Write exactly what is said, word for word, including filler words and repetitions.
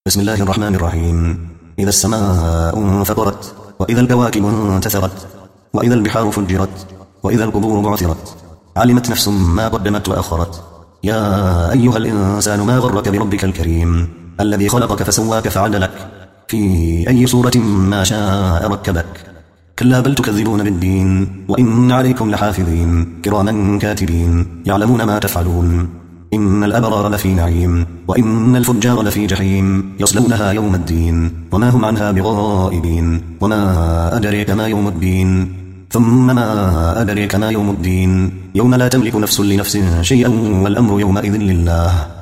بسم الله الرحمن الرحيم. إذا السماء انفطرت، وإذا الكواكب انتثرت، وإذا البحار فجرت، وإذا القبور بعثرت، علمت نفس ما قدمت وأخرت. يا أيها الإنسان ما غرك بربك الكريم الذي خلقك فسواك فعدلك في أي صورة ما شاء ركبك. كلا بل تكذبون بالدين، وإن عليكم لحافظين كراما كاتبين يعلمون ما تفعلون. إن الأبرار لفي نعيم، وإن الفجار لفي جحيم يصلونها يوم الدين وما هم عنها بغائبين. وما أدريك ما يوم الدين، ثم ما أدريك ما يوم الدين، يوم لا تملك نفس لنفس شيئا والأمر يومئذ لله.